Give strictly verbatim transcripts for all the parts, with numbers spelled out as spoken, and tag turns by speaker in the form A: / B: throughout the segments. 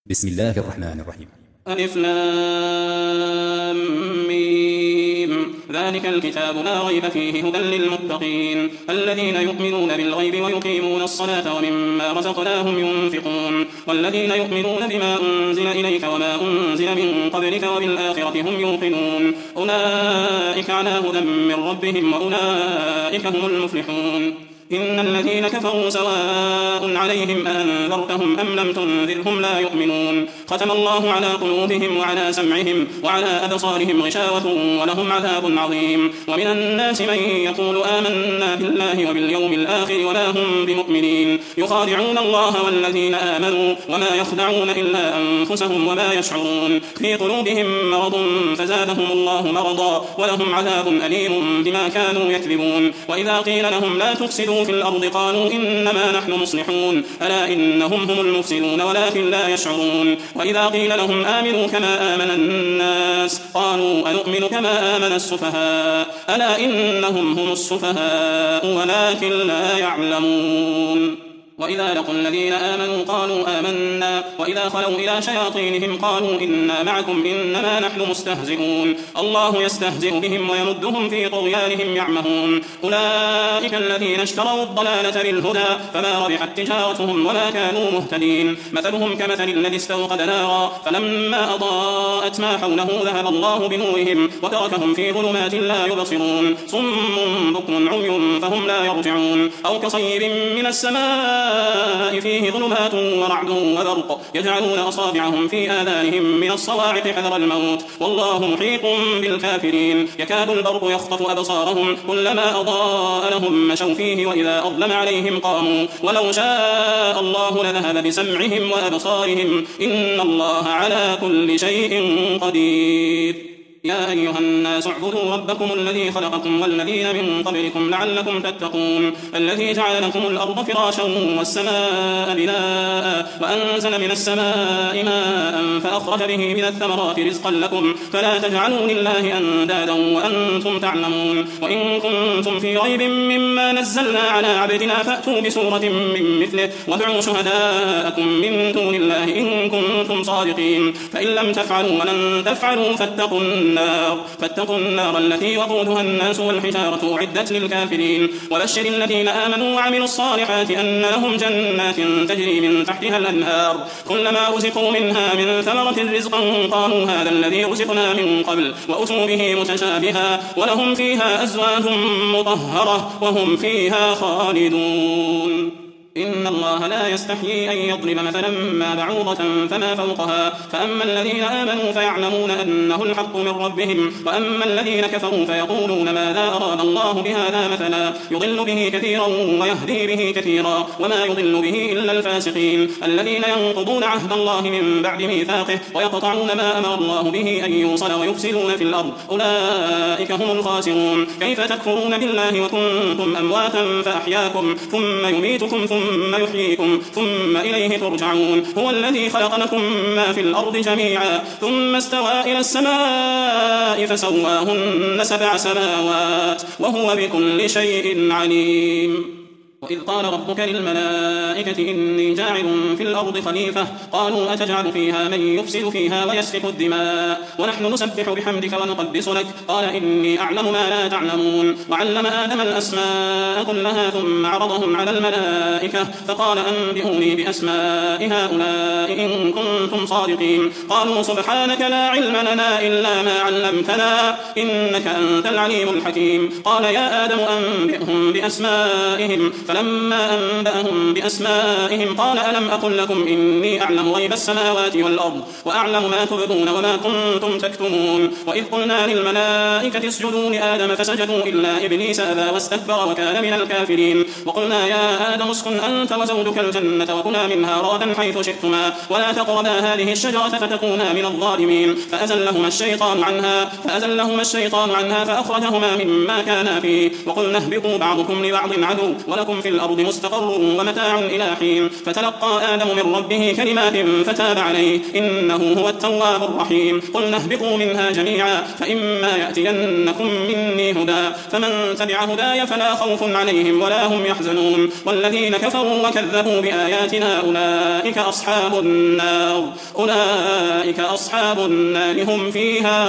A: بسم الله الرحمن الرحيم.
B: ألف لام ميم. ذلك الكتاب لا ريب فيه هدى للمتقين الذين يؤمنون بالغيب ويقيمون الصلاة ومما رزقناهم ينفقون والذين يؤمنون بما أنزل إليك وما أنزل من قبلك وبالآخرة هم يوقنون أولئك على هدى من ربهم وأولئك هم المفلحون. إن الذين كفروا سواء عليهم أنذرتهم أم لم تنذرهم لا يؤمنون ختم الله على قلوبهم وعلى سمعهم وعلى أبصارهم غشاوة ولهم عذاب عظيم. ومن الناس من يقول آمنا بالله وباليوم الآخر ولا هم بمؤمنين يخادعون الله والذين آمنوا وما يخدعون إلا أنفسهم وما يشعرون في قلوبهم مرض فزادهم الله مرضا ولهم عذاب أليم بما كانوا يكذبون. وإذا قيل لهم لا تفسدوا في الأرض قالوا إنما نحن مصلحون ألا إنهم هم المفسدون ولكن لا يشعرون. وإذا قيل لهم آمنوا كما آمن الناس قالوا أنؤمن كما آمن السفهاء ألا إنهم هم السفهاء ولكن لا يعلمون. وإذا لقوا الذين آمنوا قالوا آمنا وإذا خلوا إلى شياطينهم قالوا إنا معكم إنما نحن مستهزئون الله يستهزئ بهم ويمدهم في طغيانهم يعمهون. أولئك الذين اشتروا الضلالة بالهدى فما ربحت تجارتهم ولا كانوا مهتدين. مثلهم كمثل الذي استوقد نارا فلما أضاءت ما حوله ذهب الله بنورهم وتركهم في ظلمات لا يبصرون صم بكم عمي فهم لا يرجعون. أو كصيب من السماء فيه ظلمات ورعد وبرق يجعلون أصابعهم في آذانهم من الصواعق حذر الموت والله محيط بالكافرين. يكاد البرق يخطف أبصارهم كلما أضاء لهم مشوا فيه وإذا أظلم عليهم قاموا ولو شاء الله لذهب بسمعهم وأبصارهم إن الله على كل شيء قدير. يا أيها الناس اعبدوا ربكم الذي خلقكم والذين من قبلكم لعلكم تتقون الذي جعل لكم الأرض فراشا والسماء بناء وأنزل من السماء ماء فأخرج به من الثمرات رزقا لكم فلا تجعلوا لله أندادا وأنتم تعلمون. وإن كنتم في ريب مما نزلنا على عبدنا فأتوا بسورة من مثله وادعوا شهداءكم من دون الله إن كنتم صادقين فإن لم تفعلوا ولن تفعلوا فاتقوا النار فاتقوا النار التي وقودها الناس والحجارة أعدت للكافرين. وبشر الذين آمنوا وعملوا الصالحات أن لهم جنات تجري من تحتها الأنهار كلما رزقوا منها من ثمرة رزقا قالوا هذا الذي رزقنا من قبل وأتوا به متشابها ولهم فيها أزواج مطهرة وهم فيها خالدون. إن الله لا يستحيي أن يضرب مثلا ما بعوضة فما فوقها فأما الذين آمنوا فيعلمون أنه الحق من ربهم وأما الذين كفروا فيقولون ماذا أراد الله بهذا مثلا يضل به كثيرا ويهدي به كثيرا وما يضل به إلا الفاسقين الذين ينقضون عهد الله من بعد ميثاقه ويقطعون ما أمر الله به أن يوصل ويفسدون في الأرض أولئك هم الخاسرون. كيف تكفرون بالله وكنتم أمواتا فأحياكم ثم يميتكم ثم ثم يحييكم ثم إليه ترجعون. هو الذي خلق لكم ما في الأرض جميعا ثم استوى إلى السماء فسواهن سبع سماوات وهو بكل شيء عليم. وإذ قال ربك للملائكة إني جاعل في الأرض خليفة قالوا أتجعل فيها من يفسد فيها ويسفك الدماء ونحن نسبح بحمدك ونقدس لك قال إني أعلم ما لا تعلمون. وعلم آدم الأسماء كلها ثم عرضهم على الملائكة فقال أنبئوني بأسماء هؤلاء إن كنتم صادقين قالوا سبحانك لا علم لنا إلا ما علمتنا إنك أنت العليم الحكيم. قال يا آدم أنبئهم بأسمائهم فلما أنبأهم بأسمائهم قال ألم أقل لكم إني أعلم غيب السماوات والأرض وأعلم ما تبدون وما كنتم تكتمون. وإذ قلنا للملائكة اسجدوا لآدم فسجدوا إلا إبليس أبى واستكبر وكان من الكافرين. وقلنا يا آدم اسكن أنت وزوجك الجنة وكلا منها رغدا حيث شئتما ولا تقربا هذه الشجرة فتكونا من الظالمين فأزلهما الشيطان عنها فأزلهما الشيطان عنها فأخرجهما مما كانا فيه وقلنا اهبطوا بعضكم لبعض عدو ولكم في الأرض مستقر ومتاع إلى حين. فتلقى آدم من ربه كلمات فتاب عليه إنه هو التواب الرحيم. قلنا اهبطوا منها جميعا فإما يأتينكم مني هدى فمن تبع هداي فلا خوف عليهم ولا هم يحزنون والذين كفروا وكذبوا بآياتنا أولئك أصحاب النار أولئك أصحاب النار هم فيها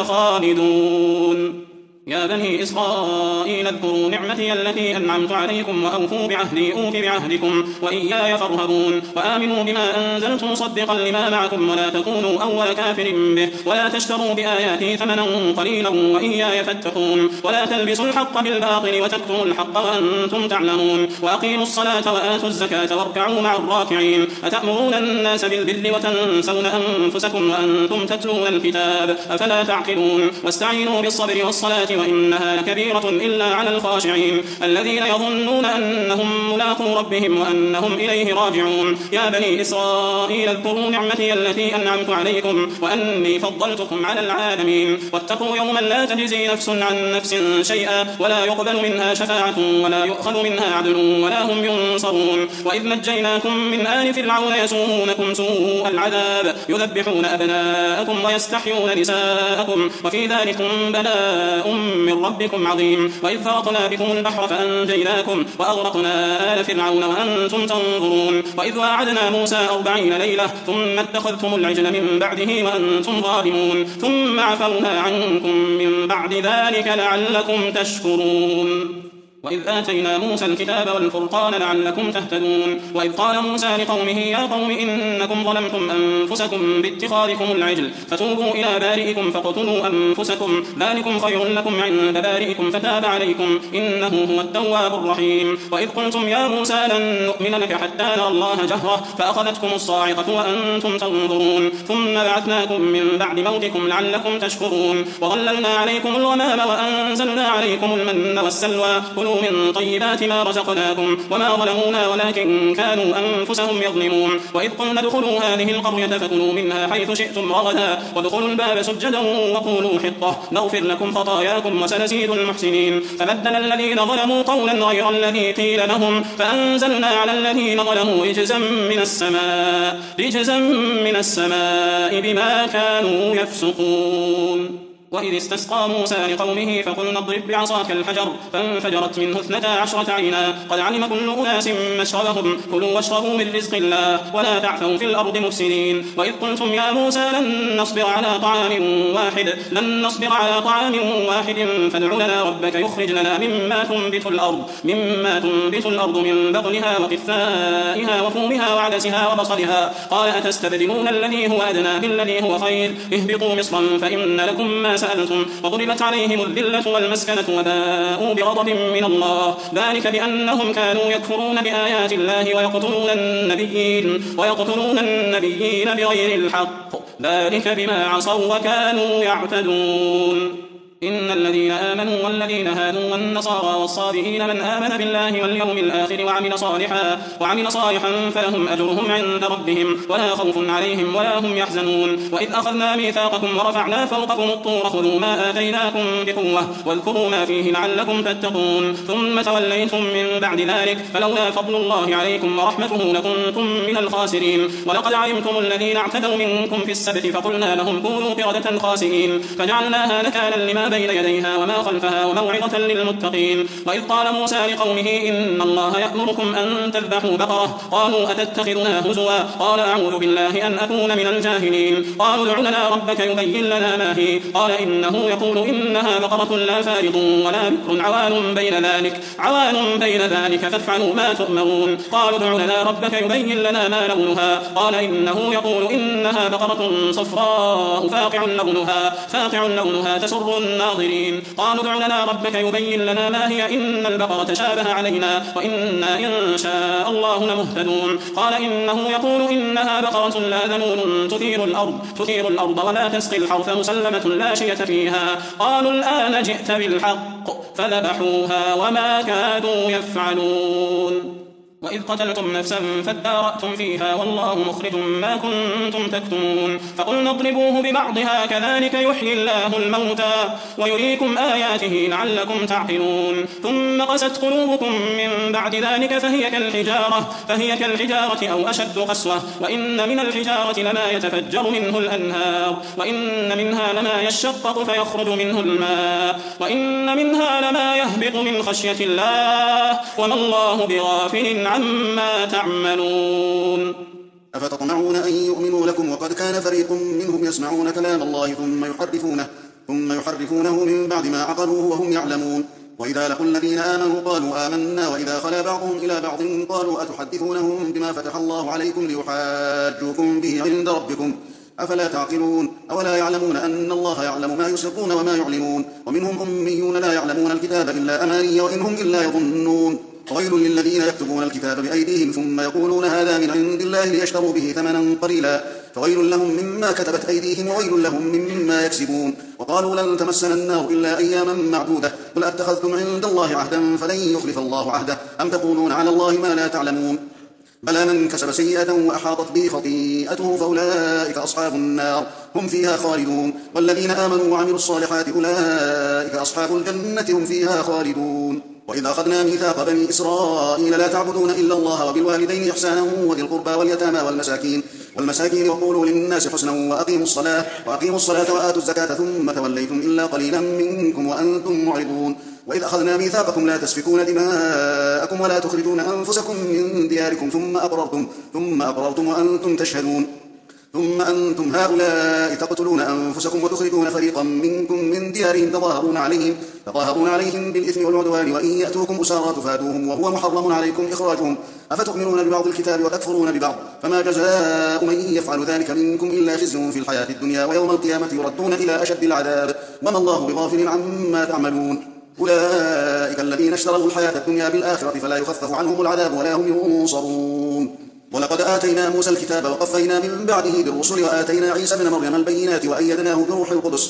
B: خالدون. يا بني إسرائيل اذكروا نعمتي التي أنعمت عليكم وأوفوا بعهدي أوف بعهدكم وإياي فارهبون وآمنوا بما أنزلت مصدقا لما معكم ولا تكونوا أول كافر به ولا تشتروا بآياتي ثمنا قليلا وإياي فاتقون ولا تلبسوا الحق بالباطل وتكتموا الحق وأنتم تعلمون وأقيموا الصلاة وآتوا الزكاة واركعوا مع الراكعين. أتأمرون الناس بالبر وتنسون أنفسكم وأنتم تتلون الكتاب أفلا تعقلون. واستعينوا بالصبر والصلاة وإنها لكبيرة إلا على الخاشعين الذين يظنون أنهم ملاقو ربهم وأنهم إليه راجعون. يا بني إسرائيل اذكروا نعمتي التي أنعمت عليكم وأني فضلتكم على العالمين. واتقوا يوما لا تجزي نفس عن نفس شيئا ولا يقبل منها شفاعة ولا يؤخذ منها عدل ولا هم ينصرون. وإذ نجيناكم من آل فرعون يسومونكم سوء العذاب يذبحون أبناءكم ويستحيون نساءكم وفي ذلكم بلاء من ربكم عظيم. وإذ فرقنا بكم البحر فأنجيناكم وأغرقنا آل فرعون وأنتم تنظرون. وإذ وعدنا موسى أربعين ليلة ثم اتخذتم العجل من بعده وأنتم ظالمون ثم عفونا عنكم من بعد ذلك لعلكم تشكرون. وإذ آتينا موسى الكتاب والفرقان لعلكم تهتدون. وإذ قال موسى لقومه يا قوم إنكم ظلمتم أنفسكم باتخاذكم العجل فتوبوا إلى بارئكم فاقتلوا أنفسكم ذلكم خير لكم عند بارئكم فتاب عليكم إنه هو التواب الرحيم. وإذ قلتم يا موسى لن نؤمن لك حتى نرى الله جهرة فأخذتكم الصاعقة وأنتم تنظرون ثم بعثناكم من بعد موتكم لعلكم تشكرون. وظللنا عليكم الغمام وأنزلنا عليكم المن والسلوى كلوا من طيبات ما رزقناكم وما ظلمونا ولكن كانوا أنفسهم يظلمون. وإذ قلنا ادخلوا هذه القرية فكلوا منها حيث شئتم رغدا وادخلوا الباب سجدا وقولوا حطة نغفر لكم خطاياكم وسنزيد المحسنين. فبدل الذين ظلموا قولا غير الذي قيل لهم فأنزلنا على الذين ظلموا رجزا من السماء رجزا من السماء بما كانوا يفسقون. وإذ استسقى موسى لقومه فقلنا اضرب بعصاك الحجر فانفجرت منه اثنتا عشرة عينا قد علم كل أناس مشربهم كلوا واشربوا من رزق الله ولا تعثوا في الأرض مفسدين. وإذ قلتم يا موسى لن نصبر على طعام واحد لن نصبر على طعام واحد فادع لنا ربك يخرج لنا مما تنبت الأرض مما تنبت الأرض من بقلها وقثائها وفومها وعدسها وبصلها قال أتستبدلون الذي هو أدنى بالذي هو خير اهبطوا مصرا فإن لكم ما سألتم وضربت عليهم الذلة والمسكنة وباءوا بغضب من الله ذلك بأنهم كانوا يكفرون بآيات الله ويقتلون النبيين ويقتلون النبيين بغير الحق ذلك بما عصوا وكانوا يعتدون. إن الذين آمنوا والذين هادوا والنصارى والصابئين من آمن بالله واليوم الآخر وعمل صالحا وعمل صالحا فلهم أجرهم عند ربهم ولا خوف عليهم ولا هم يحزنون. وإذ أخذنا ميثاقكم ورفعنا فوقكم الطور خذوا ما آتيناكم بقوة واذكروا ما فيه لعلكم تتقون ثم توليتم من بعد ذلك فلولا فضل الله عليكم ورحمته لكنتم من الخاسرين. ولقد علمتم الذين اعتدوا منكم في السبت فقلنا لهم كونوا قردة خاسئين فجعلناها نكالا لما بين يديها وما خلفها وموعظة للمتقين. وإذ قال موسى لقومه إن الله يأمركم أن تذبحوا بقرة قالوا أتتخذنا هزوا قال أعوذ بالله أن أكون من الجاهلين. قالوا ادع لنا ربك يبين لنا ما هي قال إنه يقول إنها بقرة لا فارض ولا بكر عوان بين ذلك عوان بين ذلك فافعلوا ما تؤمرون. قالوا ادع لنا ربك يبين لنا ما لونها قال إنه يقول إنها بقرة صفراء فاقع لونها فاقع لونها تسر الناظرين. قالوا ادع لنا ربك يبين لنا ما هي إن البقرة شابه علينا وإنا إن شاء الله لمهتدون. قال إنه يقول إنها بقرة لا ذلول تثير الأرض تثير الأرض ولا تسقي الحرث مسلمة لا شية فيها. قالوا الآن جئت بالحق فذبحوها وما كادوا يفعلون. وإذ قتلتم نفسا فادارأتم فيها والله مخرج ما كنتم تكتمون فقلنا اضربوه ببعضها كذلك يحيي الله الموتى ويريكم آياته لعلكم تعقلون ثم قست قلوبكم من بعد ذلك فهي كالحجارة, فهي كالحجارة أو أشد قسوة وإن من الحجارة لما يتفجر منه الأنهار وإن منها لما يشقق فيخرج منه الماء وإن منها لما يهبط من خشية الله وما الله بغافل عما تعملون.
A: أفتطمعون أن يؤمنوا لكم وقد كان فريق منهم يسمعون كلام الله ثم يحرفونه, ثم يحرفونه من بعد ما عقلوه وهم يعلمون. وإذا لقوا الذين آمنوا قالوا آمنا وإذا خلا بعضهم إلى بعض قالوا أتحدثونهم بما فتح الله عليكم ليحاجوكم به عند ربكم أفلا تعقلون. أولا يعلمون أن الله يعلم ما يسرون وما يعلنون ومنهم أميون لا يعلمون الكتاب إلا أماني وإن هم إلا يظنون. ويل للذين يكتبون الكتاب بأيديهم ثم يقولون هذا من عند الله ليشتروا به ثمنا قليلا فويل لهم مما كتبت أيديهم وويل لهم مما يكسبون. وقالوا لن تمسنا النار إلا أياما معدودة قل أتخذتم عند الله عهدا فلن يخلف الله عهده أم تقولون على الله ما لا تعلمون. بلى من كسب سيئة وأحاطت به خطيئته فأولئك أصحاب النار هم فيها خالدون. والذين آمنوا وعملوا الصالحات أولئك أصحاب الجنة هم فيها خالدون. وإذا أخذنا ميثاق بني إسرائيل لا تعبدون إلا الله وبالوالدين إحسانا وذي القربى واليتامى والمساكين والمساكين وقولوا للناس حسنا وأقيموا الصلاة وأقيموا الصلاة وآتوا الزكاة ثم توليتم إلا قليلا منكم وأنتم معرضون. وإذ أخذنا ميثاقكم لا تسفكون دماءكم ولا تخرجون أنفسكم من دياركم ثم أقررتم ثم أقررتم وأنتم تشهدون ثم أنتم هؤلاء تقتلون أنفسكم وتخرجون فريقا منكم من ديارهم تظاهرون عليهم, تظاهرون عليهم بالإثم والعدوان وإن يأتوكم أسارى تفادوهم وهو محرم عليكم إخراجهم أفتؤمنون ببعض الكتاب وتكفرون ببعض فما جزاء من يفعل ذلك منكم إلا خزي في الحياة الدنيا ويوم القيامة يردون إلى أشد العذاب وما الله بغافل عما تعملون. أولئك الذين اشتروا الحياة الدنيا بالآخرة فلا يخفف عنهم العذاب ولا هم ينصرون. ولقد آتينا موسى الكتاب وقفينا من بعده بالرسل وآتينا عيسى بن مريم البينات وأيدناه بروح القدس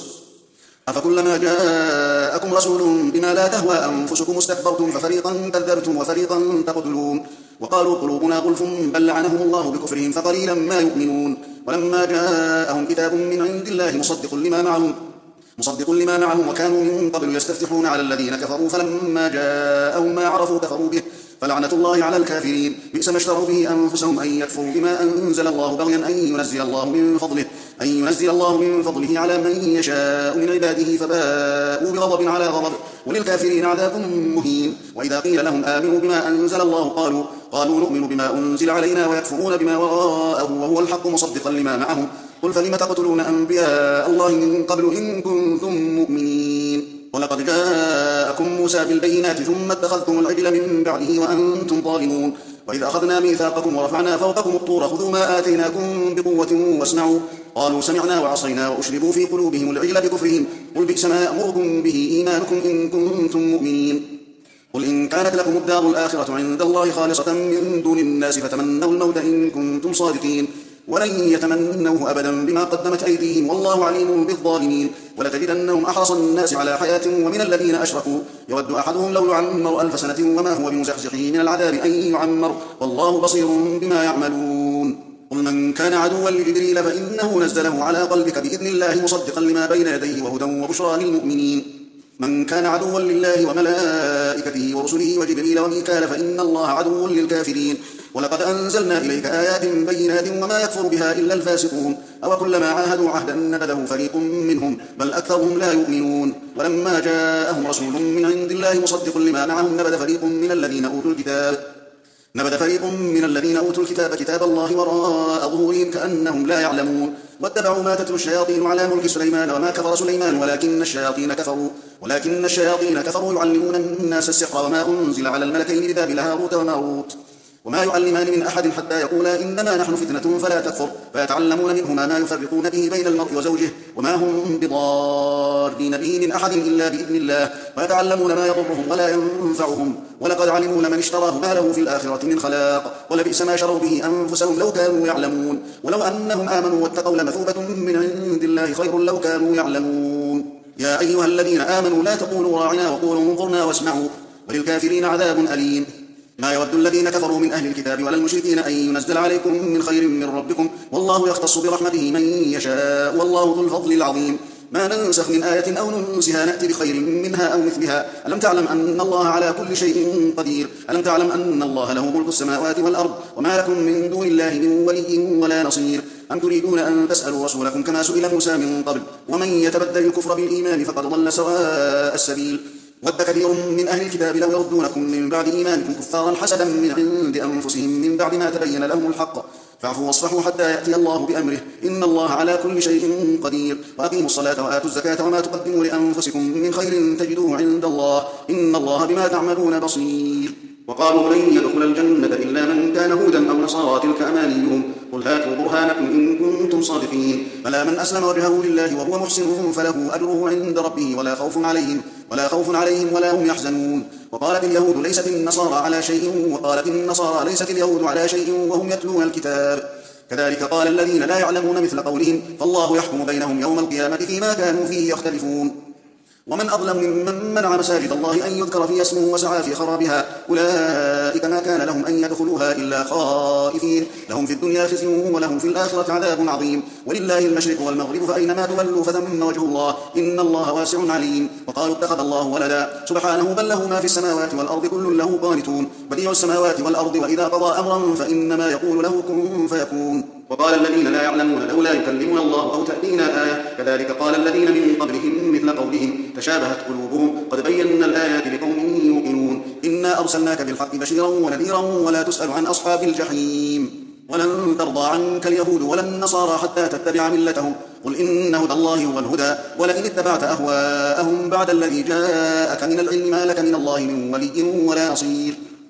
A: أفكلما جاءكم رسول بما لا تهوى أنفسكم استكبرتم ففريقا كذبتم وفريقا تقتلون. وقالوا قلوبنا غلف بل لعنهم الله بكفرهم فقليلا ما يؤمنون. ولما جاءهم كتاب من عند الله مصدق لما معهم مصدق لما معهم وكانوا من قبل يستفتحون على الذين كفروا فلما جاءهم ما عرفوا كفروا به فلعنة الله على الكافرين بئس ما اشتروا به أنفسهم أن يكفروا بما أنزل الله بغيا أن ينزل الله من فضله أن ينزل الله من فضله على من يشاء من عباده فباءوا بغضب على غضب وللكافرين عذاب مهين. وإذا قيل لهم آمنوا بما أنزل الله قالوا قالوا نؤمن بما أنزل علينا ويكفرون بما وراءه وهو الحق مصدقا لما معهم قل فلم تقتلون أنبياء الله من قبل إن كنتم مؤمنين. ولقد جاءكم موسى بالبينات ثم اتخذتم العجل من بعده وأنتم ظالمون. وإذا أخذنا ميثاقكم ورفعنا فوقكم الطور خذوا ما آتيناكم بقوة واسمعوا قالوا سمعنا وعصينا وأشربوا في قلوبهم العجل بكفرهم قل بئس ما يأمركم به إيمانكم إن كنتم مؤمنين. قل إن كانت لكم الدار الآخرة عند الله خالصة من دون الناس فتمنوا الموت إن كنتم صادقين ولن يتمنوه أبدا بما قدمت أيديهم والله عليم بالظالمين. ولتجدنهم أحرص الناس على حياة ومن الذين أشركوا يود أحدهم لو يعمر ألف سنة وما هو بمزحزحه من العذاب أن يعمر والله بصير بما يعملون. قل من كان عدوا لجبريل فإنه نزله على قلبك بإذن الله مصدقا لما بين يديه وهدى وبشرى للمؤمنين. من كان عدوا لله وملائكته ورسله وجبريل وميكال فإن الله عدو للكافرين. ولقد أنزلنا إليك آيات بينات وما يكفر بها إلا الفاسقون أو كلما عاهدوا عهدا نبذه فريق منهم بل أكثرهم لا يؤمنون. ولما جاءهم رسول من عند الله مصدق لما معهم نبذ فريق من الذين أوتوا الكتاب نبذ فريق من الذين أوتوا الكتاب كتاب الله وراء ظهورهم كأنهم لا يعلمون. واتبعوا ما تتلو الشياطين على ملك سليمان وما كفر سليمان ولكن الشياطين كفروا ولكن الشياطين كفروا يعلمون الناس السحر وما أنزل على الملكين ببابل هاروت وماروت وما يعلمان من أحد حتى يقولا إنما نحن فتنة فلا تكفر فيتعلمون منهما ما يفرقون به بين المرء وزوجه وما هم بضارين به من أحد إلا بإذن الله ويتعلمون ما يضرهم ولا ينفعهم ولقد علموا لمن اشتراه ما له في الآخرة من خلاق ولبئس ما شروا به أنفسهم لو كانوا يعلمون. ولو أنهم آمنوا واتقوا لمثوبة من عند الله خير لو كانوا يعلمون. يا أيها الذين آمنوا لا تقولوا راعنا وقولوا انظرنا واسمعوا وللكافرين عذاب أليم. ما يود الذين كفروا من أهل الكتاب ولا المشركين أن ينزل عليكم من خير من ربكم والله يختص برحمته من يشاء والله ذو الفضل العظيم. ما ننسخ من آية أو ننسها نأتي بخير منها أو مثلها. ألم تعلم أن الله على كل شيء قدير؟ ألم تعلم أن الله له ملك السماوات والأرض وما لكم من دون الله من ولي ولا نصير؟ أم تريدون أن تسألوا رسولكم كما سئل موسى من قبل ومن يتبدل الكفر بالإيمان فقد ضل سواء السبيل. ود كثير من أهل الكتاب لو يردونكم من بعد إيمانكم كفارا حسدا من عند أنفسهم من بعد ما تبين لهم الحق فاعفوا واصفحوا حتى يأتي الله بأمره إن الله على كل شيء قدير. وأقيموا الصلاة وآتوا الزكاة وما تقدموا لأنفسكم من خير تجدوه عند الله إن الله بما تعملون بصير. وقالوا لن يدخل الجنة إلا من كان هودا أو نصارى تلك أمانيهم قل هاتوا برهانكم إن كنتم صادقين. بلى من أسلم وجهه لله وهو محسن فله أجره عند ربه ولا خوف عليهم ولا خوف عليهم ولا هم يحزنون. وقالت اليهود ليست النصارى على شيء وقالت النصارى ليست اليهود على شيء وهم يتلون الكتاب كذلك قال الذين لا يعلمون مثل قولهم فالله يحكم بينهم يوم القيامة فيما كانوا فيه يختلفون. ومن أظلم ممن منع مساجد الله أن يذكر فيها اسمه وسعى في خرابها أولئك ما كان لهم أن يدخلوها إلا خائفين لهم في الدنيا خزي ولهم في الآخرة عذاب عظيم ولله المشرق والمغرب فأينما تولوا فثم وجه الله إن الله واسع عليم. وقالوا اتخذ الله ولدا سبحانه بل له ما في السماوات والأرض كل له قانتون بديع السماوات والأرض وإذا قضى أمرا فإنما يقول له كن فيكون. وقال الذين لا يعلمون لولا يكلمنا الله أو تأتينا آية كذلك قال الذين من قبلهم مثل قولهم تشابهت قلوبهم قد بينا الآيات لقوم يوقنون إنا أرسلناك بالحق بشيرا ونذيرا ولا تسأل عن أصحاب الجحيم. ولن ترضى عنك اليهود ولا النصارى حتى تتبع ملتهم قل إن هدى الله هو الهدى ولئن اتبعت أهواءهم بعد الذي جاءك من العلم ما لك من الله من ولي ولا نصير.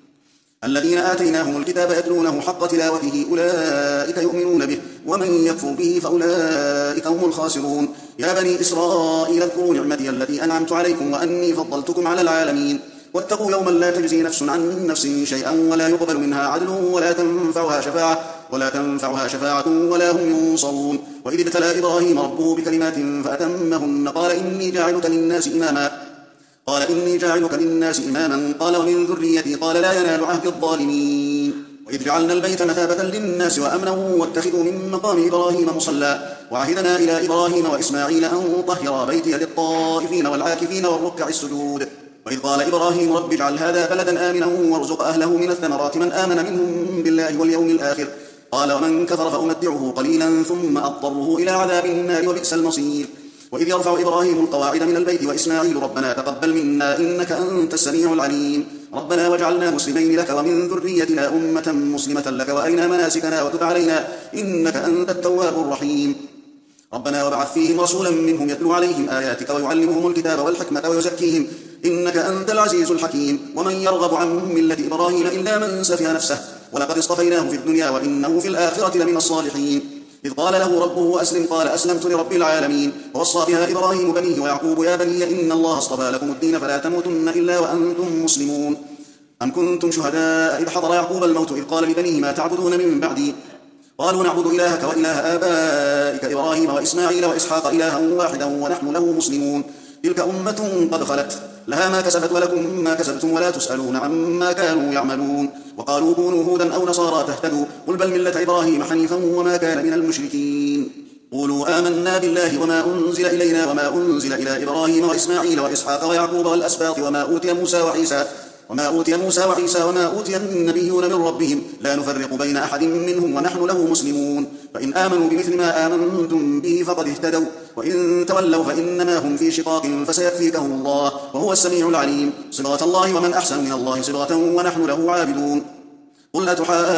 A: الذين آتيناهم الكتاب يتلونه حق تلاوته أولئك يؤمنون به ومن يكفر به فأولئك هم الخاسرون. يا بني إسرائيل اذكروا نعمتي التي أنعمت عليكم وأني فضلتكم على العالمين واتقوا يوما لا تجزي نفس عن نفس شيئا ولا يقبل منها عدل ولا تنفعها شفاعة ولا تنفعها شفاعة ولا هم ينصرون. وإذ ابتلى إبراهيم ربه بكلمات فأتمهن قال إني جاعلك للناس إماما قال إني جاعلك للناس إماما قال ومن ذريتي قال لا ينال عهد الظالمين. وإذ جعلنا البيت مثابة للناس وأمنا واتخذوا من مقام إبراهيم مصلى وعهدنا إلى إبراهيم وإسماعيل أن طهرا بيتي للطائفين والعاكفين والركع السجود. وإذ قال إبراهيم رب اجعل هذا بلدا آمنا وارزق أهله من الثمرات من آمن منهم بالله واليوم الآخر قال ومن كفر فأمتعه قليلا ثم أضطره إلى عذاب النار وبئس المصير. وإذ يرفع إبراهيم القواعد من البيت وإسماعيل ربنا تقبل منا إنك أنت السميع العليم ربنا واجعلنا مسلمين لك ومن ذريتنا أمة مسلمة لك وأرنا مناسكنا وتب علينا إنك أنت التواب الرحيم. ربنا وابعث فيهم رسولا منهم يتلو عليهم آياتك ويعلمهم الكتاب والحكمة ويزكيهم إنك أنت العزيز الحكيم. ومن يرغب عن ملة إبراهيم إلا من سفه نفسه ولقد اصطفيناه في الدنيا وإنه في الآخرة لمن الصالحين. إذ قال له ربه أسلم قال أسلمت لرب العالمين ووصى بها إبراهيم بنيه ويعقوب يا بني إن الله اصطفى لكم الدين فلا تموتن إلا وأنتم مسلمون. أم كنتم شهداء إذ حضر يعقوب الموت إذ قال لبنيه ما تعبدون من بعدي قالوا نعبد إلهك وإله آبائك إبراهيم وإسماعيل وإسحاق إلها واحدا ونحن له مسلمون. تلك أمة قد خلت لها ما كسبت ولكم ما كسبتم ولا تسألون عما كانوا يعملون. وقالوا كونوا هودا أو نصارى تهتدوا قل بل ملة إبراهيم حنيفا وما كان من المشركين. قولوا آمنا بالله وما أنزل إلينا وما أنزل إلى إبراهيم وإسماعيل وإسحاق ويعقوب والأسباط وما أوتي موسى وعيسى وما أوتي موسى وعيسى وما أوتي النبيون من ربهم لا نفرق بين أحد منهم ونحن له مسلمون. فإن آمنوا بمثل ما آمنتم به فقد اهتدوا وإن تولوا فإنما هم في شقاق فسيكفيكهم الله وهو السميع العليم. صبغة الله ومن أحسن من الله صبغة ونحن له عابدون. قل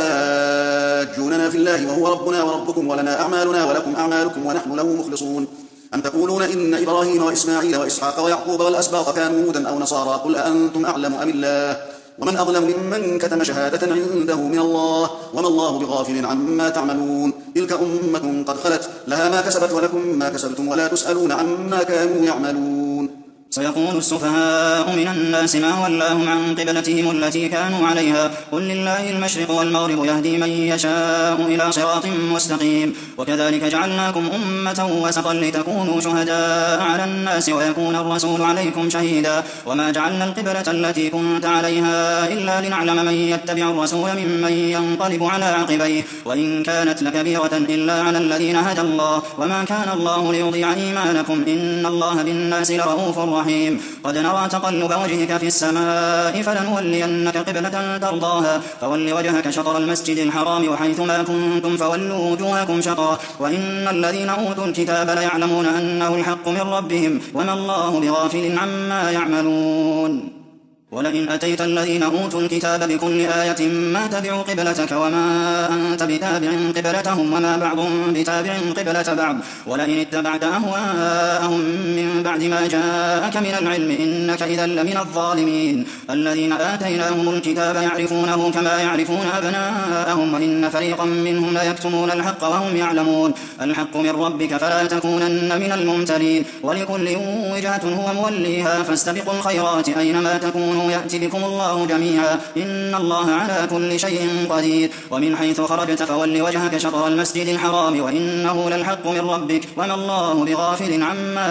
A: أتحاجوننا في الله وهو ربنا وربكم ولنا أعمالنا ولكم أعمالكم ونحن له مخلصون. أم تقولون إن إبراهيم وإسماعيل وإسحاق ويعقوب والأسباط كانوا هودا أو نصارى قل أأنتم أعلم أم الله ومن أظلم ممن كتم شهادة عنده من الله وما الله بغافل عما تعملون. تلك أمة قد خلت لها ما كسبت ولكم ما كسبتم ولا تسألون عما كانوا يعملون.
C: سيقول السفهاء من الناس ما ولاهم عن قبلتهم التي كانوا عليها قل لله المشرق والمغرب يهدي من يشاء إلى صراط مستقيم وكذلك جعلناكم أمة وسطا لتكونوا شهداء على الناس ويكون الرسول عليكم شهيدا وما جعلنا القبلة التي كنت عليها إلا لنعلم من يتبع الرسول ممن ينقلب على عقبيه وإن كانت لكبيرة إلا على الذين هدى الله وما كان الله ليضيع إيمانكم إن الله بالناس لرؤوف رحيم قد نرى تقلب وجهك في السماء فلنولينك قبلة ترضاها فول وجهك شطر المسجد الحرام وحيثما كنتم فولوا وجوهكم شطره وإن الذين أوتوا الكتاب ليعلمون أنه الحق من ربهم وما الله بغافل عما يعملون ولئن أتيت الذين أوتوا الكتاب بكل آية ما تبعوا قبلتك وما أنت بتابع قبلتهم وما بعضهم بتابع قبلة بعض ولئن اتبعت أهواءهم من بعد ما جاءك من العلم إنك إذا لمن الظالمين الذين آتيناهم الكتاب يعرفونه كما يعرفون أبناءهم وإن فريقا منهم ليكتمون الحق وهم يعلمون الحق من ربك فلا تكونن من الممترين ولكل وجهة هو موليها فاستبقوا الخيرات أينما تكونوا يأتي بكم الله جميعا إن الله على كل شيء قدير ومن حيث خرجت فول وجهك شطر المسجد الحرام وإنه للحق من ربك وما الله بغافل عما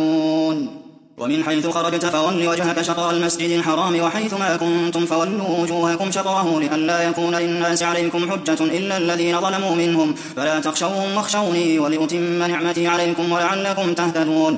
C: تعملون ومن حيث خرجت فول وجهك شطر المسجد الحرام وحيثما كنتم فولوا وجوهكم شطره لئلا يكون للناس عليكم حجة إلا الذين ظلموا منهم فلا تخشوهم واخشوني ولأتم نعمتي عليكم ولعلكم تهتدون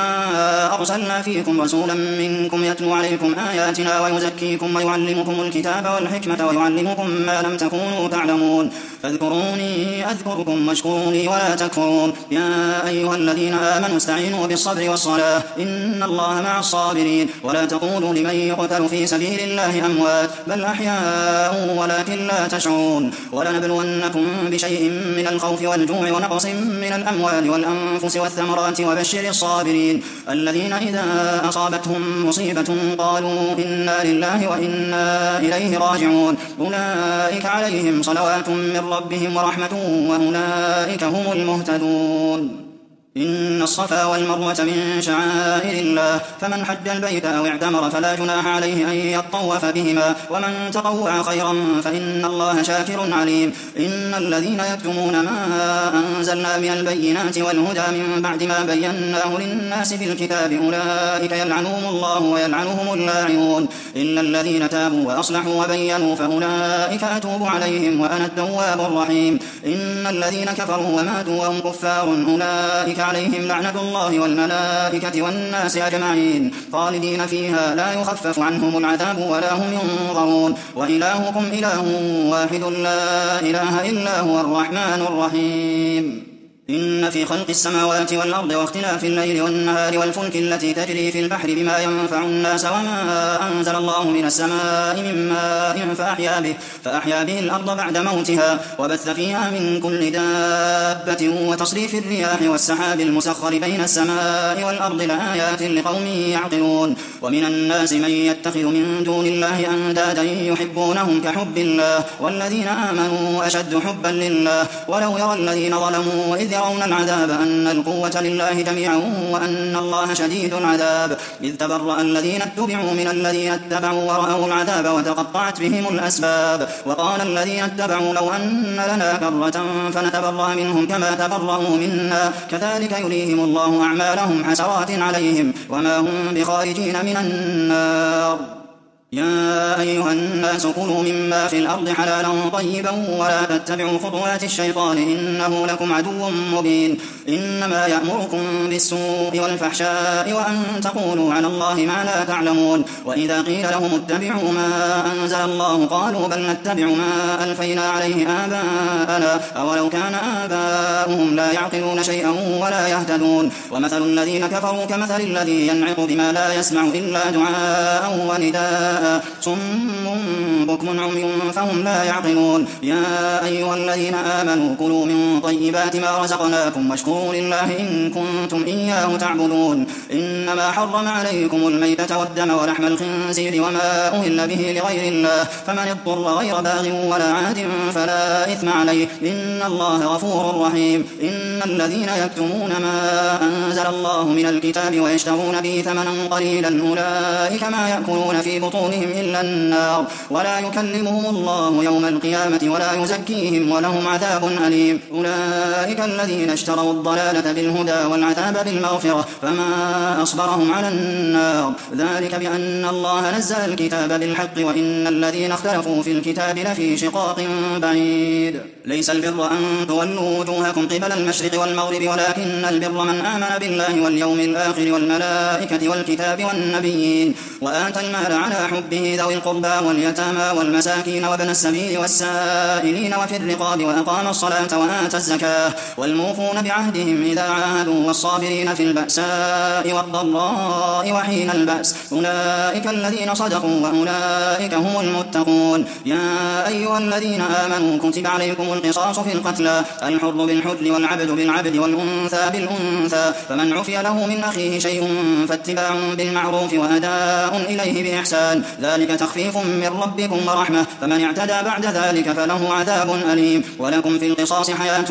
C: كما أرسلنا فيكم رسولا منكم يتلو عليكم آياتنا ويزكيكم ويعلمكم الكتاب والحكمة ويعلمكم ما لم تكونوا تعلمون فاذكروني أذكركم واشكروني ولا تكفرون يا أيها الذين آمنوا استعينوا بالصبر والصلاة إن الله مع الصابرين ولا تقولوا لمن يقتل في سبيل الله أموات بل أحياء ولكن لا تشعرون ولنبلونكم بشيء من الخوف والجوع ونقص من الأموال والأنفس والثمرات وبشر الصابرين الذين إذا أصابتهم مصيبة قالوا إنا لله وإنا إليه راجعون أولئك عليهم صلوات من ربهم ورحمة وأولئك هم المهتدون إن الصفا والمروة من شعائر الله فمن حج البيت أو اعتمر فلا جناح عليه أن يطوف بهما ومن تطوع خيرا فإن الله شاكر عليم إن الذين يكتمون ما أنزلنا من البينات والهدى من بعد ما بيناه للناس في الكتاب أولئك يلعنهم الله ويلعنهم اللاعنون إلا الذين تابوا وأصلحوا وبينوا فأولئك أتوب عليهم وأنا التواب الرحيم إن الذين كفروا وماتوا وهم كفار أولئك عليهم لعنة الله والملائكة والناس أجمعين خالدين فيها لا يخفف عنهم العذاب ولا هم ينظرون وإلهكم إله واحد لا إله إلا هو الرحمن الرحيم إن في خلق السماوات والأرض واختلاف الليل والنهار والفلك التي تجري في البحر بما ينفع الناس وما أنزل الله من السماء من ماء فأحيا به, فأحيا به الأرض بعد موتها وبث فيها من كل دابة وتصريف الرياح والسحاب المسخر بين السماء والأرض لآيات لقوم يعقلون ومن الناس من يتخذ من دون الله أندادا يحبونهم كحب الله والذين آمنوا أشد حبا لله ولو يرى الذين ظلموا إذ يرون العذاب أن القوة لله جميعا وأن الله شديد العذاب إذ تبرأ الذين اتبعوا من الذين اتبعوا ورأوا العذاب وتقطعت بهم الأسباب وقال الذين اتبعوا لو أن لنا كرة فنتبرأ منهم كما تبرأوا منا كذلك يريهم الله أعمالهم حسرات عليهم وما هم بخارجين من النار يا أيها الناس كلوا مما في الأرض حلالا طيبا ولا تتبعوا خطوات الشيطان إنه لكم عدو مبين إنما يأمركم بالسوء والفحشاء وأن تقولوا على الله ما لا تعلمون وإذا قيل لهم اتبعوا ما أنزل الله قالوا بل نتبع ما ألفينا عليه آباءنا أولو كان آباؤهم لا يعقلون شيئا ولا يهتدون ومثل الذين كفروا كمثل الذي ينعق بما لا يسمع إلا دعاء ونداء شاء صم بكم عمي فهم لا يعقلون يا أيها الذين آمنوا كلوا من طيبات ما رزقناكم واشكروا لله إن كنتم إياه تعبدون إنما حرم عليكم الميتة والدم ولحم الخنزير وما أهل به لغير الله فمن اضطر غير باغ ولا عاد فلا إثم عليه إن الله غفور رحيم إن الذين يكتمون ما أنزل الله من الكتاب ويشترون به ثمنا قليلا أولئك ما يأكلون في بطونهم إلا النار ولا يكلمهم الله يوم القيامة ولا يزكيهم ولهم عذاب أليم أولئك الذين اشتروا الضلالة بالهدى والعذاب بالمغفرة فما أصبرهم على النار ذلك بأن الله نزل الكتاب بالحق وإن الذين اختلفوا في الكتاب لفي شقاق بعيد ليس البر أن تولوا وجوهكم قبل المشرق والمغرب ولكن البر من آمن بالله واليوم الآخر والملائكة والكتاب والنبيين وآتى المال على حبه ذوي القربى واليتامى والمساكين وابن السبيل والسائلين وفي الرقاب وأقام الصلاة وآتى الزكاة والموفون بعهدهم إذا عاهدوا والصابرين في البأساء والضراء وحين البأس أولئك الذين صدقوا وأولئك هم المتقون يا أيها الذين آمنوا كتب عليكم القصاص في القتلى الحر بالحر والعبد بالعبد والأنثى بالأنثى فمن عفي له من أخيه شيء فاتباع بالمعروف وأداء إليه بإحسان ذلك تخفيف من ربكم ورحمة فمن اعتدى بعد ذلك فله عذاب أليم ولكم في القصاص حياة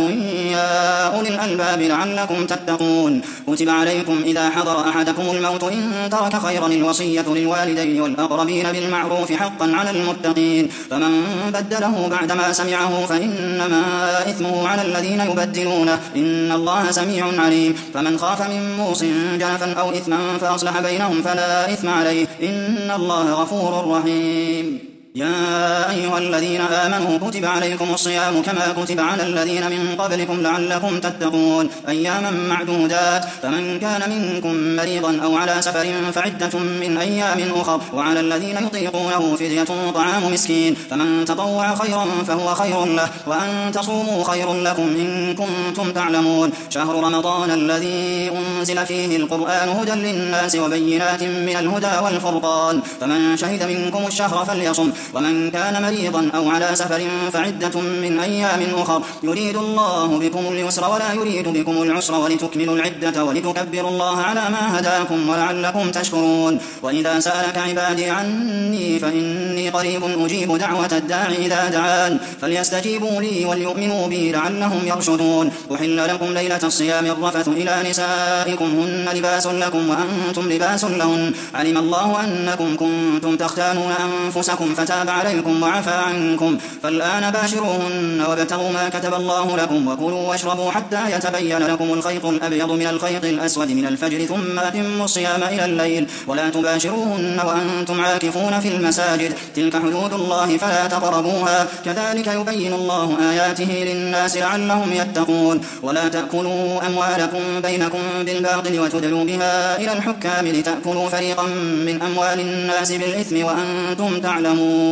C: يا أولي الألباب لعلكم تتقون كتب عليكم إذا حضر أحدكم الموت إن ترك خيرا الوصية للوالدين والأقربين بالمعروف حقا على المتقين فمن بدله بعدما سمعه فإنما إثمه على الذين يبدلونه إن الله سميع عليم فمن خاف من موص جنفا أو إثما فأصلح بينهم فلا إثم عليه إن الله غفور رحيم يا أيها الذين آمنوا كتب عليكم الصيام كما كتب على الذين من قبلكم لعلكم تتقون أياما معدودات فمن كان منكم مريضا أو على سفر فعدة من أيام أخر وعلى الذين يطيقونه فدية طعام مسكين فمن تطوع خيرا فهو خير له وأن تصوموا خير لكم إن كنتم تعلمون شهر رمضان الذي أنزل فيه القرآن هدى للناس وبينات من الهدى والفرقان فمن شهد منكم الشهر فليصم ومن كان مريضا أو على سفر فعدة من أيام أخر يريد الله بكم اليسر ولا يريد بكم العسر ولتكملوا العدة ولتكبروا الله على ما هداكم ولعلكم تشكرون وإذا سألك عبادي عني فإني قريب أجيب دعوة الداعي إذا دعان فليستجيبوا لي وليؤمنوا بي لعلهم يرشدون أحل لكم ليلة الصيام الرفث إلى نسائكم هن لباس لكم وأنتم لباس لهن علم الله أنكم كنتم تختانون أنفسكم فتاب عليكم وعفى عنكم فالآن باشروهن وابتغوا ما كتب الله لكم وكلوا واشربوا حتى يتبين لكم الخيط الأبيض من الخيط الأسود من الفجر ثم أتموا الصيام إلى الليل ولا تباشروهن وأنتم عاكفون في المساجد تلك حدود الله فلا تقربوها كذلك يبين الله آياته للناس لعلهم يتقون ولا تأكلوا أموالكم بينكم بالباطل وتدلوا بها إلى الحكام لتأكلوا فريقا من أموال الناس بالإثم وأنتم تعلمون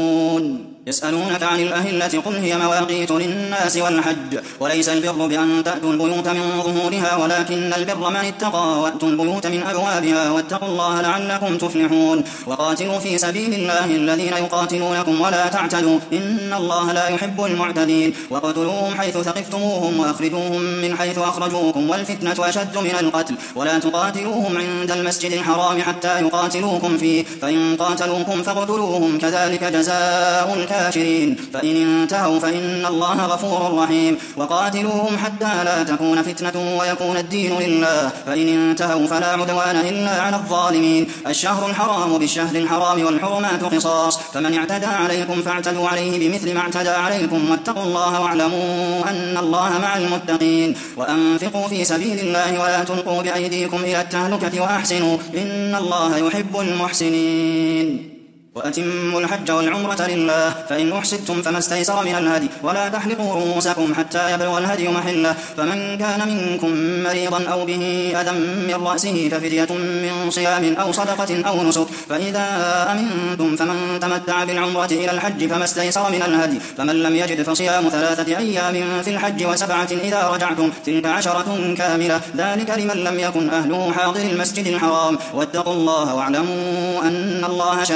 C: يسألونك عن الأهلة قل هي مواقيت للناس والحج وليس البر بأن تأتوا البيوت من ظهورها ولكن البر من اتقى وأتوا البيوت من أبوابها واتقوا الله لعلكم تفلحون وقاتلوا في سبيل الله الذين يقاتلونكم ولا تعتدوا إن الله لا يحب المعتدين وقتلوهم حيث ثقفتموهم وأخرجوهم من حيث أخرجوكم والفتنة أشد من القتل ولا تقاتلوهم عند المسجد الحرام حتى يقاتلوكم فيه فإن قاتلوكم فاقتلوهم كذلك جزاء الكافرين الكافرين فإن انتهوا فإن الله غفور رحيم وقاتلوهم حتى لا تكون فتنة ويكون الدين لله فإن انتهوا فلا عدوان إلا على الظالمين الشهر الحرام بالشهر الحرام والحرمات قصاص فمن اعتدى عليكم فاعتدوا عليه بمثل ما اعتدى عليكم واتقوا الله واعلموا أن الله مع المتقين وأنفقوا في سبيل الله ولا تلقوا بأيديكم إلى التهلكة وأحسنوا إن الله يحب المحسنين وأتموا الحج والعمرة لله فإن أحسدتم فما استيسر من الهدي ولا تحلقوا رؤوسكم حتى يبلغ الهدي محله فمن كان منكم مريضا أو به أذى من رأسه ففدية من صيام أو صدقة أو نسك فإذا أمنتم فمن تمتع بالعمرة إلى الحج فما استيسر من الهدي فمن لم يجد فصيام ثلاثة أيام في الحج وسبعة إذا رجعتم تلك عشرة كاملة ذلك لمن لم يكن أهله حاضر المسجد الحرام واتقوا الله واعلموا أن الله شديد العقاب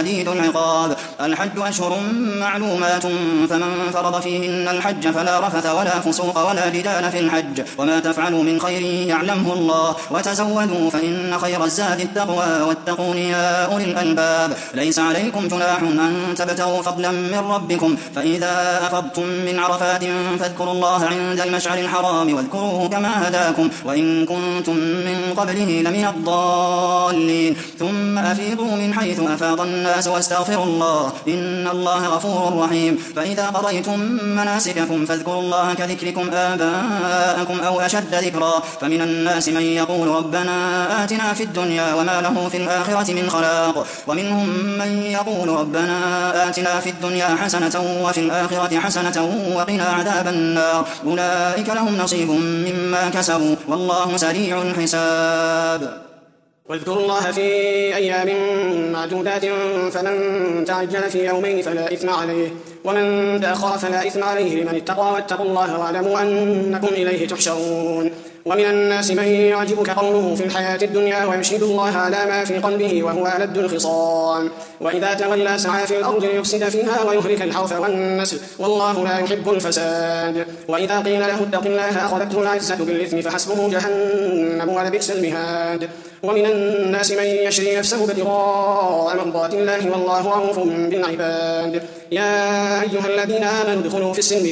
C: العقاب. الحج أشهر معلومات فمن فرض فيهن الحج فلا رفث ولا فسوق ولا جدال في الحج وما تفعلوا من خير يعلمه الله وتزودوا فإن خير الزاد التقوى واتقون يا أولي الألباب. ليس عليكم جناح أن تبتغوا فضلا من ربكم فإذا أفضتم من عرفات فاذكروا الله عند المشعر الحرام واذكروه كما هداكم وإن كنتم من قبله لمن الضالين. ثم أفيضوا من حيث أفاض الناس واستغفروا الله إن الله غفور رحيم. فإذا قضيتم مناسككم فاذكروا الله كذكركم آباءكم أو أشد ذكرا. فمن الناس من يقول ربنا آتنا في الدنيا وما له في الآخرة من خلاق ومنهم من يقول ربنا آتنا في الدنيا حسنة وفي الآخرة حسنة وقنا عذاب النار. أولئك لهم نصيب مما كسبوا والله سريع الحساب.
D: واذكروا الله في أيام معدودات فمن تعجل في يومين فلا إثم عليه ومن تأخر فلا إثم عليه لمن اتقى واتقوا الله واعلموا أنكم إليه تحشرون. ومن الناس من يعجبك قوله في الحياة الدنيا ويشهد الله على ما في قلبه وهو ألد الخصام وإذا تولى سعى في الأرض ليفسد فيها ويهلك الحرث والنسل والله لا يحب الفساد. وإذا قيل له اتق الله أخذته العزة بالإثم فحسبه جهنم ولبئس المهاد. ومن الناس من يشري نفسه ابتغاء مرضات الله والله رؤوف بالعباد. يا أيها الذين آمنوا ادخلوا في السلم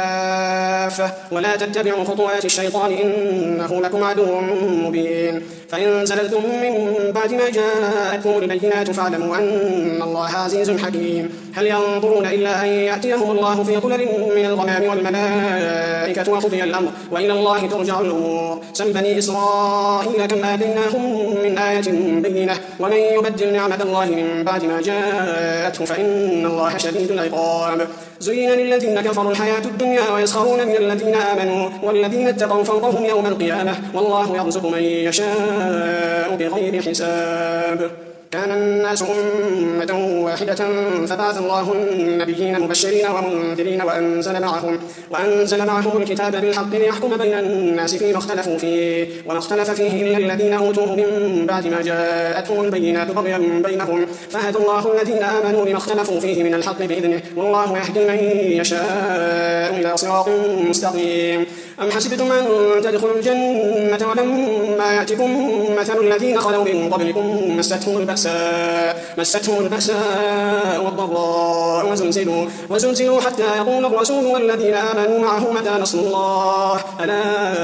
D: كافة ولا تتبعوا خطوات الشيطان إنه لكم عدو مبين. فإن زللتم من بعد ما جاءتكم البينات فاعلموا أن الله عزيز حكيم. هل ينظرون إلا أن يأتيهم الله في ظلل من الغمام والملائكة وقضي الأمر وإلى الله ترجع الأمور. سل بني إسرائيل كم آتيناهم من آية بينة ومن يبدل نعمة الله من بعد ما جاءته فإن الله شديد العقاب. زين للذين كفروا الحياة الدنيا ويسخرون من الذين آمنوا والذين اتقوا فوقهم يوم القيامة والله يرزق من يشاء بغير حساب. كان الناس أمة واحدة فبعث الله النبيين مبشرين ومنذرين وأنزل معهم, وأنزل معهم الكتاب بالحق ليحكم بين الناس فيما اختلفوا فيه وما اختلف فيه إلا الذين أوتوه من بعد ما جاءتهم البينات بغيا بينهم فهدى الله الذين آمنوا لما اختلفوا فيه من الحق بإذنه والله يهدي من يشاء إلى صراط مستقيم. أم حسبتم أن تدخلوا الجنة ولما يأتكم مثل الذين خلوا من قبلكم مستهم البأساء مستهم البأساء والضراء وزلزلوا وزلزلوا حتى يقول الرسول والذين آمنوا معه متى نصر الله ألا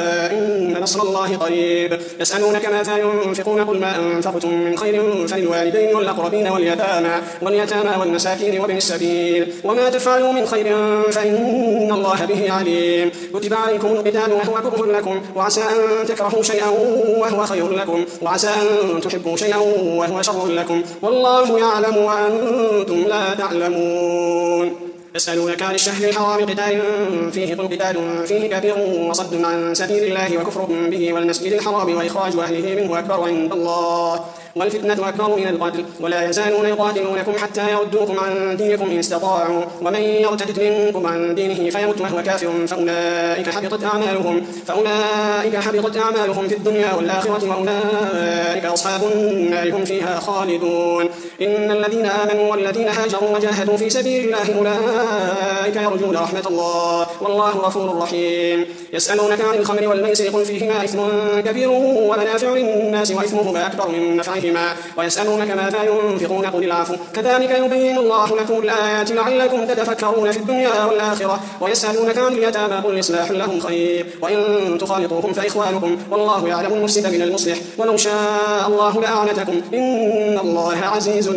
D: إن نصر الله قريب. يسألونك ماذا ينفقون قل ما أنفقتم من خير فللوالدين والأقربين واليتامى واليتامى والمساكين وابن السبيل وما تفعلوا من خير فإن الله به عليم. كتب عليكم القتال وهو كره لكم وعسى أن تكرهوا شيئا وهو خير لكم وعسى أن تحبوا شيئا وهو شر لكم والله يعلم وأنتم لا تعلمون. يسألونك عن الشهر الحرام قتال فيه قل قتال فيه كبير وصد عن سبيل الله وكفر به والمسجد الحرام وإخراج أهله منه أكبر عند الله والفتنة أكبر من القتل ولا يزالون يقاتلونكم حتى يردوكم عن دينكم إن استطاعوا ومن يرتد منكم عن دينه فيمت وهو كافر فأولئك حبطت أعمالهم فأولئك حبطت أعمالهم في الدنيا والآخرة وأولئك أصحاب النار هم فيها خالدون. إن الذين آمنوا والذين هاجروا وجاهدوا في سبيل الله أولئك يرجون رحمة الله والله غفور رحيم. يسألونك عن الخمر والميسر قل فيهما إثم كبير ومنافع للناس وإثمهما أكبر من نفعهما ويسألونك ماذا ينفقون قل العفو كذلك يبين الله لكم الآيات لعلكم تتفكرون في الدنيا والآخرة. ويسألونك عن اليتامى قل إصلاح لهم خير وإن تخالطوهم فإخوانكم والله يعلم المفسد من المصلح ولو شاء الله لأعنتكم إن الله عزيز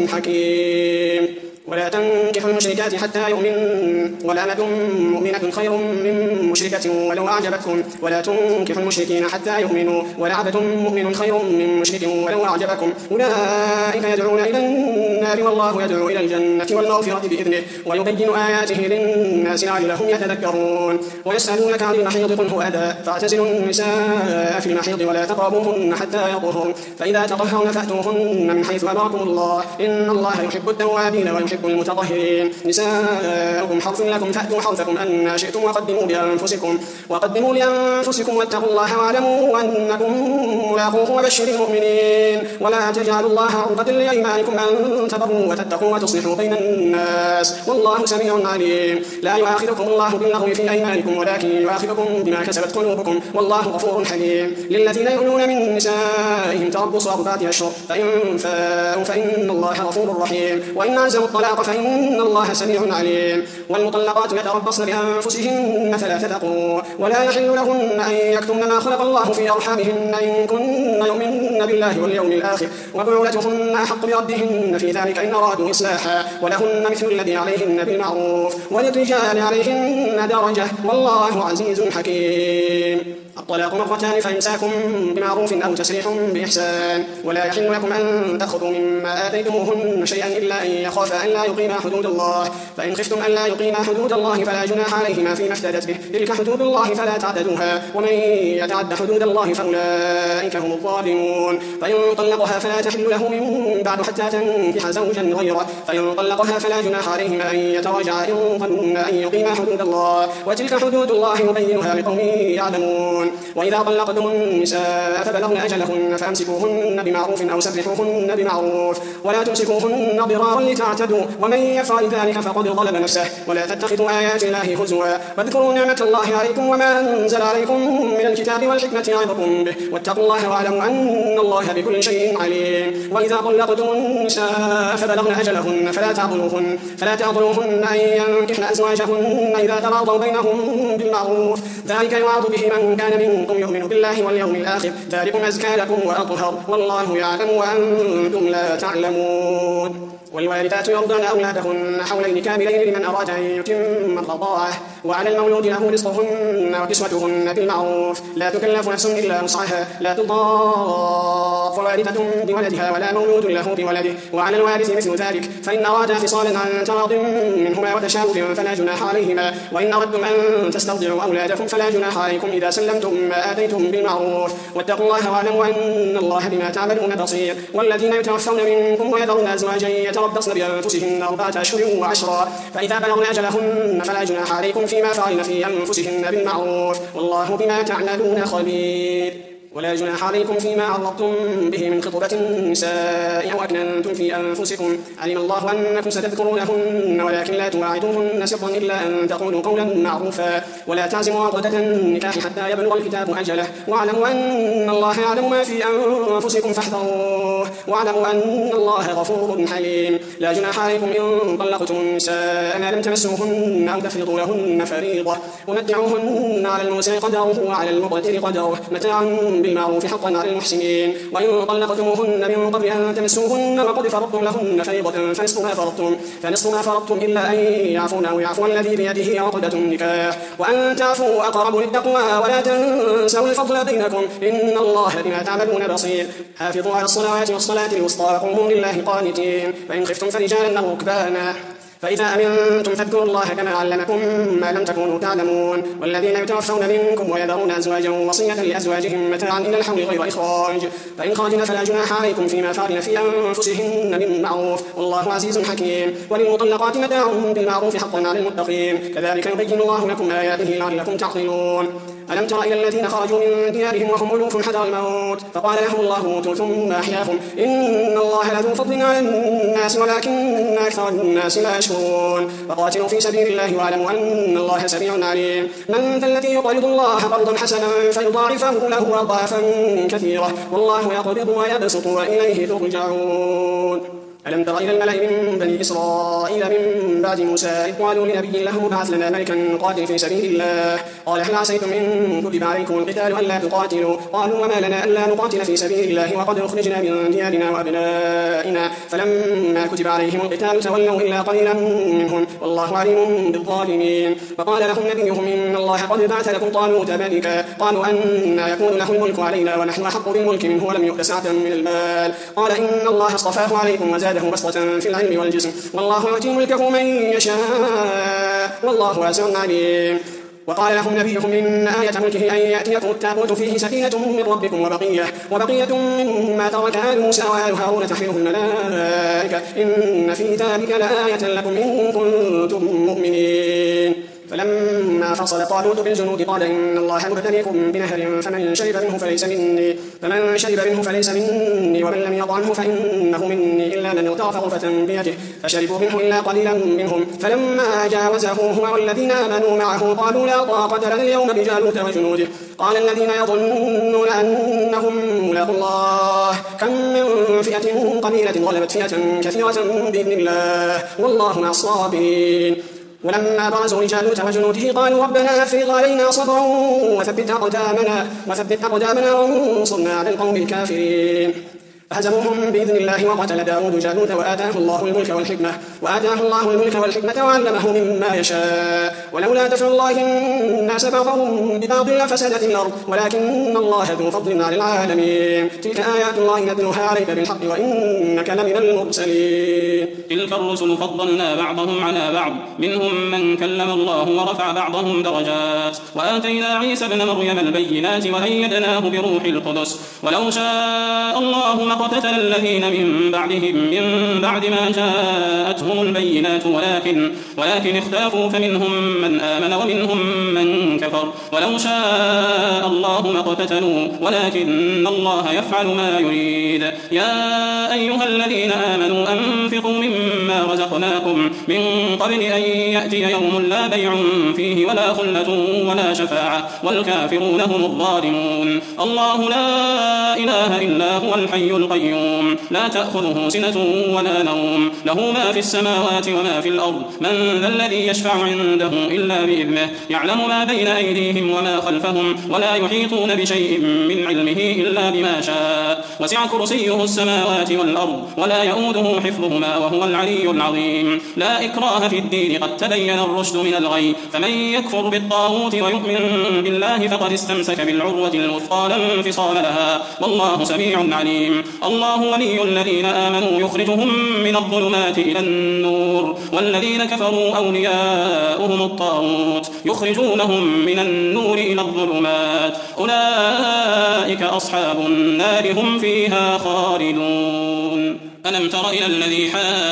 D: حكيم. ولا تنكحوا المشركات حتى يؤمن ولأمة مؤمنة خير من مشركة ولو أعجبتكم ولا تنكحوا المشركين حتى يؤمنوا ولعبد مؤمن خير من مشرك ولو أعجبكم أولئك يدعون إلى النار والله يدعو إلى الجنة والمغفرة بإذنه ويبين آياته للناس لعلهم يتذكرون. ويسألونك عن المحيض قل هو أذى فاعتزلوا النساء في المحيض ولا تقربوهن حتى يطهرن فإذا تطهرن فأتوهن من حيث أمركم الله إن الله يحب التوابين ويحب يحب المتطهرين. نساؤكم حرث لكم فأتوا حرثكم أن شئتم وقدموا بأنفسكم وقدموا لأنفسكم واتقوا الله واعلموا أنكم ملاقوه وبشر المؤمنين. ولا تجعلوا الله عرضة لأيمانكم أن تبروا وتتقوا وتصلحوا بين الناس والله سميع عليم. لا يؤاخذكم الله باللغو في أيمانكم ولكن يؤاخذكم بما كسبت قلوبكم والله غفور حليم. للذين يؤلون من نسائهم تربص أربعة أشهر فإن فاءوا فإن الله غفور رحيم. وإن عزموا الطلاق فإن الله سميع عليم. والمطلقات يتربصن بأنفسهن ثلاثة قروء ولا يحل لهن أن يكتمن ما خلق الله في أرحامهن إن كن يؤمن بالله واليوم الآخر وبعولتهن أحق بردهن في ذلك إن أرادوا إصلاحا ولهن مثل الذي عليهن بالمعروف وللرجال عليهن درجة والله عزيز حكيم. الطلاق مرتان فإمساكم بمعروف أو تسريح بإحسان. ولا يحل لكم أن تأخذوا مما آتيتموهن شيئا إلا أن يخافا أن لا يقيما حدود الله فإن خفتم أن لا يقيما حدود الله فلا جناح عليهما فيما افتدت به تلك حدود الله فلا تعتدوها ومن يتعد حدود الله فأولئك هم الظالمون. فإن طلقها فلا تحل له من بعد حتى تنكح زوجا غيره فإن طلقها فلا جناح عليهما أن يتراجعا إن ظن أن يقيما حدود الله وتلك حدود الله يبينها لقوم يعلمون. وإذا طلقتم النساء فبلغن أجلهن فأمسكوهن بمعروف أو سرحوهن بمعروف ولا تمسكوهن ضرارا لتعتدوا ومن يفعل ذلك فقد ظلم نفسه. ولا تتخذوا آيات الله هزوا واذكروا نعمة الله عليكم وما أنزل عليكم من الكتاب والحكمة يعظكم به واتقوا الله واعلموا أن الله بكل شيء عليم. وإذا طلقتم النساء فبلغن أجلهن فلا تعضلوهن فلا تعضلوهن أن ينكحن أزواجهن إذا تراضوا بينهم بالمعروف ذلك يوعظ به من كان منكم يؤمن بالله واليوم الآخر ذلكم أزكى لكم وأطهر والله يعلم وأنتم لا تعلمون. والوالدات يرضعن أولادهن حولين كاملين لمن أراد أن يتم الرضاعة وعلى المولود له رزقهن وكسوتهن بالمعروف لا تكلف نفس إلا وسعها لا تضار والدة بولدها ولا مولود له بولده وعلى الوارث مثل ذلك فإن أرادا فصالا عن تراض منهما وتشاور فلا جناح عليهما. وإن أردتم أن تسترضعوا أولادكم فلا جناح عليكم إذا سلمتم ما آتيتم بالمعروف واتقوا الله واعلموا أن الله بما تعملون بصير. والذين يتوفون منكم ويذرون أزواجا يتربصن بأنفسهن أربعة أشهر وعشرا فإذا بلغن أجلهن فلا جناح عليكم فيما فعلن في أنفسهن بالمعروف والله بما تعملون خبير. ولا جناح عليكم فيما عرضتم به من خطبة النساء أو أكننتم في أنفسكم علم الله أنكم ستذكرونهن ولكن لا تواعدوهن سرا إلا أن تقولوا قولا معروفا ولا تعزموا عقدة النكاح حتى يبلغ الكتاب أجله واعلموا أن الله يعلم ما في أنفسكم فاحذروه واعلموا أن الله غفور حليم. لا جناح عليكم إن طلقتم النساء ما لم تمسوهن أو تفرضوا لهن فريضة ومتعوهن على الموسع قدره وعلى المقتر قدره متاعا بالمعروف حقا على المحسنين. وإن طلقتموهن من قبل أن تمسوهن وقد فرضتم لهن فريضة فنصف ما فرضتم فنصف ما فرضتم إلا أن يعفون أو يعفو الذي بيده عقدة النكاح وأن تعفوا أقرب للتقوى ولا تنسوا الفضل بينكم إن الله بما تعملون بصير. حافظوا على الصلوات والصلاة الوسطى وقوموا لله قانتين. فإن خفتم فرجالا أو ركبانا فإذا أمنتم فاذكروا الله كما علمكم ما لم تكونوا تعلمون. والذين يتوفون منكم ويذرون أزواجا وصية لأزواجهم متاعا إلى الحول غير إخراج فإن خرجن فلا جناح عليكم فيما فعلن في أنفسهن بالمعروف والله عزيز حكيم. وللمطلقات متاع بالمعروف حقا على المتقين كذلك يبين الله لكم آياته لعلكم تعقلون. ألم تر إلى الذين خرجوا من ديارهم وهم ألوف حذر الموت فقال لهم الله موتوا ثم أحياهم إن الله لذو فضل على الناس ولكن أكثر الناس لا يشكرون. فقاتلوا في سبيل الله واعلموا أن الله سميع عليم. من ذا الذي يقرض الله قرضا حسنا فيضاعفه له أضعافا كثيرة والله يقبض ويبسط وإليه ترجعون. ألم تر إلى الملأ من بني إسرائيل من بعد موسى إذ قالوا لنبي له ابعث لنا ملكا نقاتل في سبيل الله قال هل عسيتم إن كتب عليكم القتال ألا تقاتلوا قالوا وما لنا ألا نقاتل في سبيل الله وقد أخرجنا من ديارنا وأبنائنا فلما كتب عليهم القتال تولوا إلا قليلا منهم والله عليم بالظالمين. وقال لهم نبيهم إن الله قد بعث لكم طالوت ملكا قالوا أن يكون له الملك علينا ونحن أحق بالملك منه ولم يؤت سعة من المال قال إن الله اصطفاه عليكم وزاده بسطة في العلم والجسم والله يؤتي ملكه من يشاء والله واسع عليم. وقال لهم نبيكم إن آية ملكه أن يأتيكم التابوت فيه سكينة من ربكم وبقية, وبقية مما ترك آل موسى وآل هارون تحمله الملائكة إن في ذلك لآية لكم إن كنتم مؤمنين. فلما فصل طالوت بالجنود قال إن الله مبتليكم بنهر فمن شرب منه فليس مني فمن شرب منه فليس مني ومن لم يطعمه فإنه مني إلا من اغترف غرفة بيده فشربوا منه إلا قليلا منهم. فلما جاوزه هو والذين آمنوا معه قالوا لا طاقة لنا اليوم بجالوت وجنوده. قال الذين يظنون أنهم ملاقو الله كم من فئة قليلة غلبت فئة كثيرة بإذن الله والله مع الصابرين. ولما برزوا لجالوت وجنوده قالوا ربنا أفرغ علينا صبرا وثبت أقدامنا وثبت أقدامنا وانصرنا على القوم الكافرين. فهزموهم بإذن الله وقتل داود جالوت وآتاه الله الملك والحكمة وآتاه الله الملك والحكمة وعلمه مما يشاء ولولا دفع الله الناس بعضهم ببعض لفسدت الأرض ولكن الله ذو فضل على العالمين. تلك آيات الله نتلوها عليك بالحق وإنك لمن المرسلين.
B: تلك الرسل فضلنا بعضهم على بعض منهم من كلم الله ورفع بعضهم درجات وآتينا عيسى ابن مريم البينات وأيدناه بروح القدس ولو شاء الله قتل الذين من بعدهم من بعد ما جاءتهم البينات ولكن, ولكن اختلفوا فمنهم من آمن ومنهم من كفر ولو شاء الله ما قتلوا ولكن الله يفعل ما يريد. يا أيها الذين آمنوا أنفقوا مما رزقناكم من قبل أن يأتي يوم لا بيع فيه ولا خلة ولا شفاعة والكافرون هم الظالمون. الله لا إله إلا هو الحي القيوم لا تأخذه سنة ولا نوم له ما في السماوات وما في الأرض من ذا الذي يشفع عنده إلا بإذنه يعلم ما بين أيديهم وما خلفهم ولا يحيطون بشيء من علمه إلا بما شاء وسع كرسيه السماوات والأرض ولا يؤوده حفظهما وهو العلي العظيم. لا إكراه في الدين قد تبين الرشد من الغي فمن يكفر بالطاغوت ويؤمن بالله فقد استمسك بالعروة الوثقى لا انفصام لها والله سميع عليم. الله ولي الذين آمنوا يخرجهم من الظلمات إلى النور والذين كفروا أولياؤهم الطاغوت يخرجونهم من النور إلى الظلمات أولئك أصحاب النار هم فيها خالدون. ألم تر إلى الذي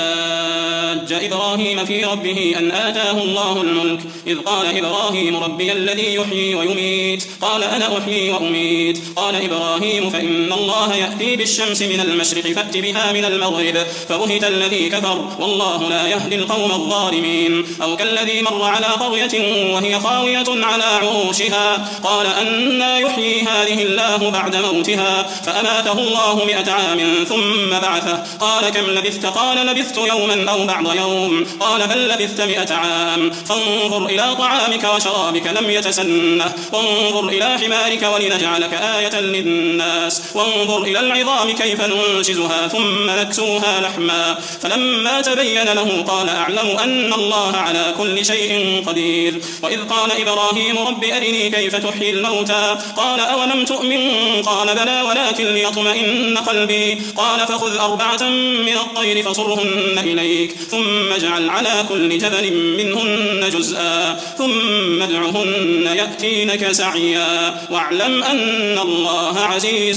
B: حاج إبراهيم في ربه أن آتاه الله الملك إذ قال إبراهيم ربي الذي يحيي ويميت قال أنا أحيي وأميت قال إبراهيم فإن الله يأتي بالشمس من المشرق فأت بها من المغرب فبهت الذي كفر والله لا يهدي القوم الظالمين. أو كالذي مر على قرية وهي خاوية على عروشها قال أنى يحيي هذه الله بعد موتها فأماته الله مئة عام ثم بعثه قال كم لبثت قال لبثت يوما أو بعض يوم قال بل لبثت مئة عام فانظر إلى طعامك وشرابك لم يتسنه وانظر إلى حمارك ولنجعلك آية للناس وانظر إلى العظام كيف ننشزها ثم نكسوها لحما فلما تبين له قال أعلم أن الله على كل شيء قدير. وإذ قال إبراهيم رب أرني كيف تحيي الموتى قال أولم تؤمن قال بلى ولكن ليطمئن قلبي قال فخذ أربعة من الطير فصرهن إليك ثم اجعل على كل جبل منهن جزءا ثم ادعهن يأتينك سعيا واعلم أن الله عزيز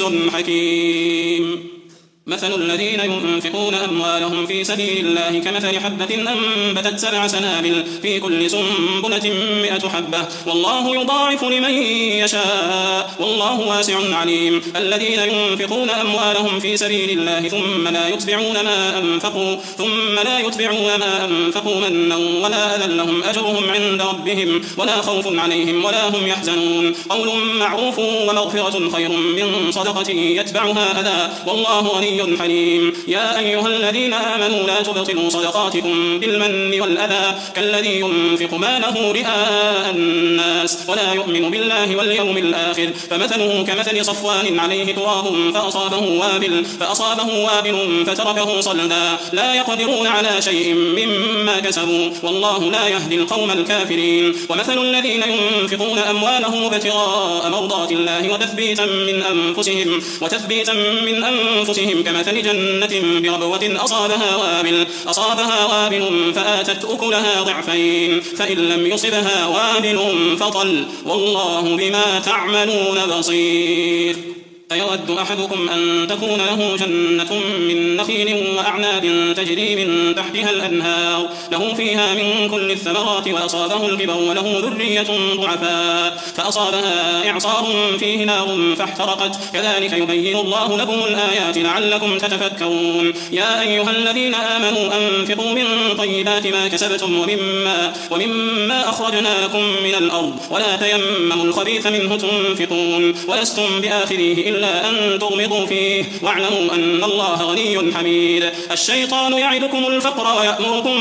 B: حكيم. مثل الذين ينفقون أموالهم في سبيل الله كمثل حبة أنبتت سبع سنابل في كل سنبلة مئة حبة والله يضاعف لمن يشاء والله واسع عليم. الذين ينفقون أموالهم في سبيل الله ثم لا يتبعون ما أنفقوا ثم لا يتبعون ما أنفقوا منا ولا أذى لهم أجرهم عند ربهم ولا خوف عليهم ولا هم يحزنون. قول معروف ومغفرة خير من صدقة يتبعها أذى والله غني حليم. يا أيها الذين آمنوا لا تبطلوا صدقاتكم بالمن والأذى كالذي ينفق ماله رئاء الناس ولا يؤمن بالله واليوم الآخر فمثله كمثل صفوان عليه تراب فأصابه وابل, فأصابه وابل فتركه صلدا لا يقدرون على شيء مما كسبوا والله لا يهدي القوم الكافرين. ومثل الذين ينفقون أموالهم ابتغاء مرضات الله وتثبيتا من أنفسهم, وتثبيتا من أنفسهم كمثل جنة بربوة أصابها وابل, أصابها وابل فآتت أكلها ضعفين فإن لم يصبها وابل فطل والله بما تعملون بصير. أيود أحدكم أن تكون له جنة من نخيل وأعناب تجري من تحتها الأنهار له فيها من كل الثمرات وأصابه الكبر وله ذرية ضعفاء فأصابها إعصار فيه نار فاحترقت كذلك يبين الله لكم الآيات لعلكم تتفكرون. يا أيها الذين آمنوا أنفقوا من طيبات ما كسبتم ومما, ومما أخرجنا لكم من الأرض ولا تيمموا الخبيث منه تنفقون ولستم بآخره إلا أن تغمضوا فيه واعلموا أن الله غني حميد. الشيطان يعدكم الفقر ويأمركم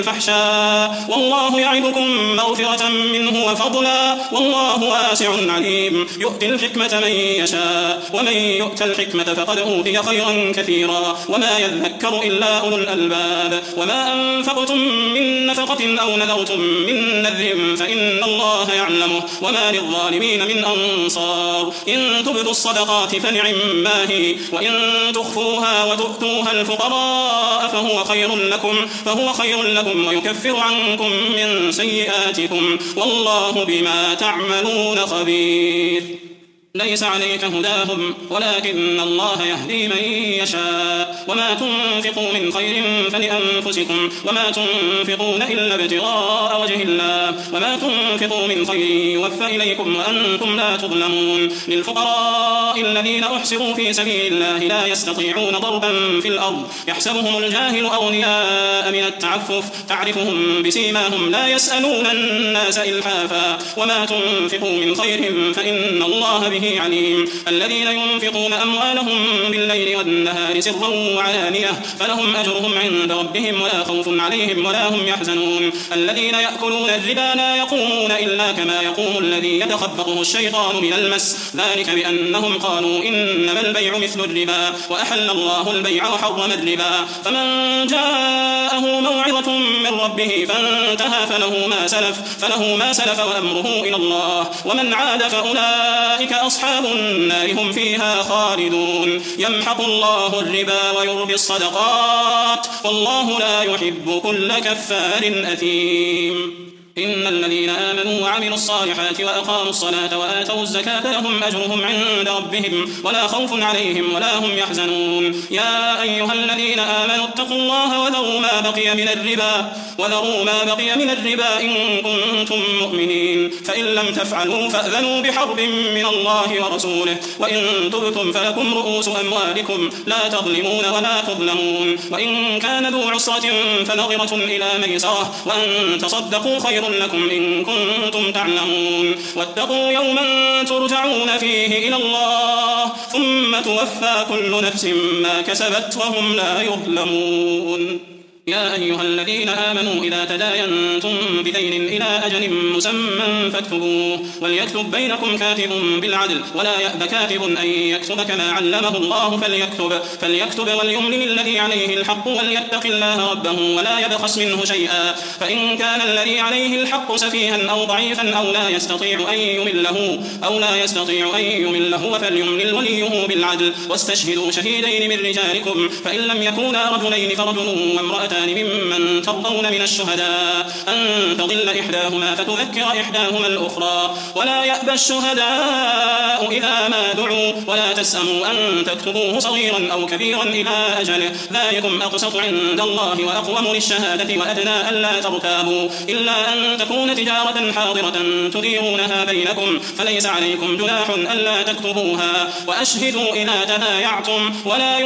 B: بالفحشاء والله يعدكم مغفرة منه وفضلا والله واسع عليم. يؤتي الحكمة من يشاء ومن يؤت الحكمة فقد أوتي خيرا كثيرا وما يذكر إلا أولو الألباب. وما أنفقتم من نفقة أو نذرتم من نذر فإن الله يعلمه وما للظالمين من أنصار. إن تبدوا الصدقات فنعم ما هي وإن تخفوها وتؤتوها الفقراء فهو خير لكم, فهو خير لكم ويكفر عنكم من سيئاتكم والله بما تعملون خبير. ليس عليك هداهم ولكن الله يهدي من يشاء وما تنفقوا من خير فلأنفسكم وما تنفقون إلا ابتغاء وجه الله وما تنفقوا من خير يوفى إليكم وأنتم لا تظلمون. للفقراء الذين أحصروا في سبيل الله لا يستطيعون ضربا في الأرض يحسبهم الجاهل أغنياء من التعفف تعرفهم بسيماهم لا يسألون الناس إلحافا وما تنفقوا من خير فإن الله به عليم. الذين ينفقون أموالهم بالليل والنهار سرا وعلانية فلهم أجرهم عند ربهم ولا خوف عليهم ولا هم يحزنون. الذين يأكلون الربا لا يقومون إلا كما يقوم الذي يتخبطه الشيطان من المس ذلك بأنهم قالوا إنما البيع مثل الربا وأحل الله البيع وحرم الربا. فمن جاءه موعظة من ربه فانتهى فله ما سلف, فله ما سلف وأمره إلى الله ومن عاد فأولئك أصحاب النار هم فيها خالدون. يمحق الله الربا ويربي الصدقات والله لا يحب كل كفار أثيم. إن الذين آمنوا وعملوا الصالحات وأقاموا الصلاة وآتوا الزكاة لهم أجرهم عند ربهم ولا خوف عليهم ولا هم يحزنون. يا أيها الذين آمنوا اتقوا الله وذروا ما بقي من الربا وذروا ما بقي من الربا إن كنتم مؤمنين فإن لم تفعلوا فأذنوا بحرب من الله ورسوله وإن تبتم فلكم رؤوس أموالكم لا تظلمون ولا تظلمون. وإن كان ذو عسرة فنظرة إلى ميسرة وأن تصدقوا خير لكم إن كنتم تعلمون. واتقوا يوما ترجعون فيه إلى الله ثم توفى كل نفس ما كسبت وهم لا يظلمون. يا أيها الذين آمنوا إذا تداينتم بدين إلى أجل مسمى فاكتبوه وليكتب بينكم كاتب بالعدل ولا يأب كاتب أن يكتب كما علمه الله فليكتب, فليكتب وليملل الذي عليه الحق وليتق الله ربه ولا يبخس منه شيئا فإن كان الذي عليه الحق سفيها أو ضعيفا أو لا يستطيع أن يمله أو لا يستطيع أن يمله فليملل وليه بالعدل واستشهدوا شهيدين من رجالكم فإن لم يكونا رجلين فرجل وامرأتان ممن ترضون من الشهداء أن تضل إحداهما فتذكر إحداهما الأخرى ولا يأبى الشهداء إذا ما دعوا ولا تسأموا أن تكتبوه صغيرا أو كبيرا إلى أجله ذلكم أقسط عند الله وأقوم للشهادة وأدنى ألا ترتابوا إلا أن تكون تجارة حاضرة تديرونها بينكم فليس عليكم جناح ألا تكتبوها وأشهدوا إذا تبايعتم ولا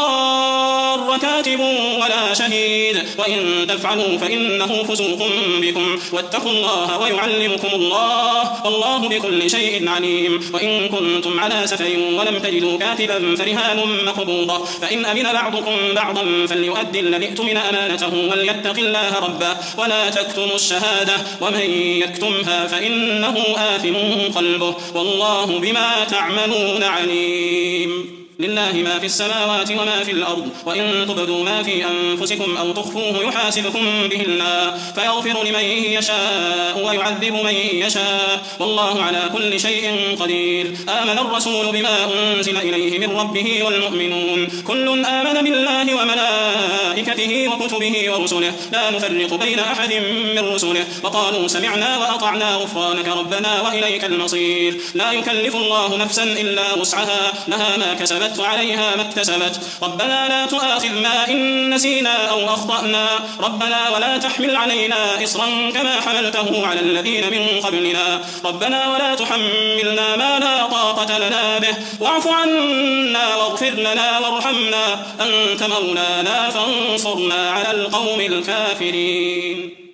B: يضار كاتب ولا شهيد وإن تفعلوا فإنه فسوق بكم واتقوا الله ويعلمكم الله والله بكل شيء عليم. وإن كنتم على سفر ولم تجدوا كاتبا فرهان مقبوضة فإن أمن بعضكم بعضا فليؤدي الذي اؤتمن أمانته وليتق الله ربه ولا تكتموا الشهادة ومن يكتمها فإنه آثم قلبه والله بما تعملون عليم. لله ما في السماوات وما في الأرض وإن تبدوا ما في أنفسكم أو تخفوه يحاسبكم به الله فيغفر لمن يشاء ويعذب من يشاء والله على كل شيء قدير. آمن الرسول بما أنزل إليه من ربه والمؤمنون كل آمن بالله وملائكته وكتبه ورسله لا نفرق بين أحد من رسله وقالوا سمعنا وأطعنا غفرانك ربنا وإليك المصير. لا يكلف الله نفسا إلا وسعها لها ما كسبت وعليها ما اكتسبت ربنا لا تؤاخذنا إن نسينا أو أخطأنا ربنا ولا تحمل علينا إصرا كما حملته على الذين من قبلنا ربنا ولا تحملنا ما لا طاقة لنا به واعف عنا واغفر لنا وارحمنا أنت مولانا فانصرنا على القوم الكافرين.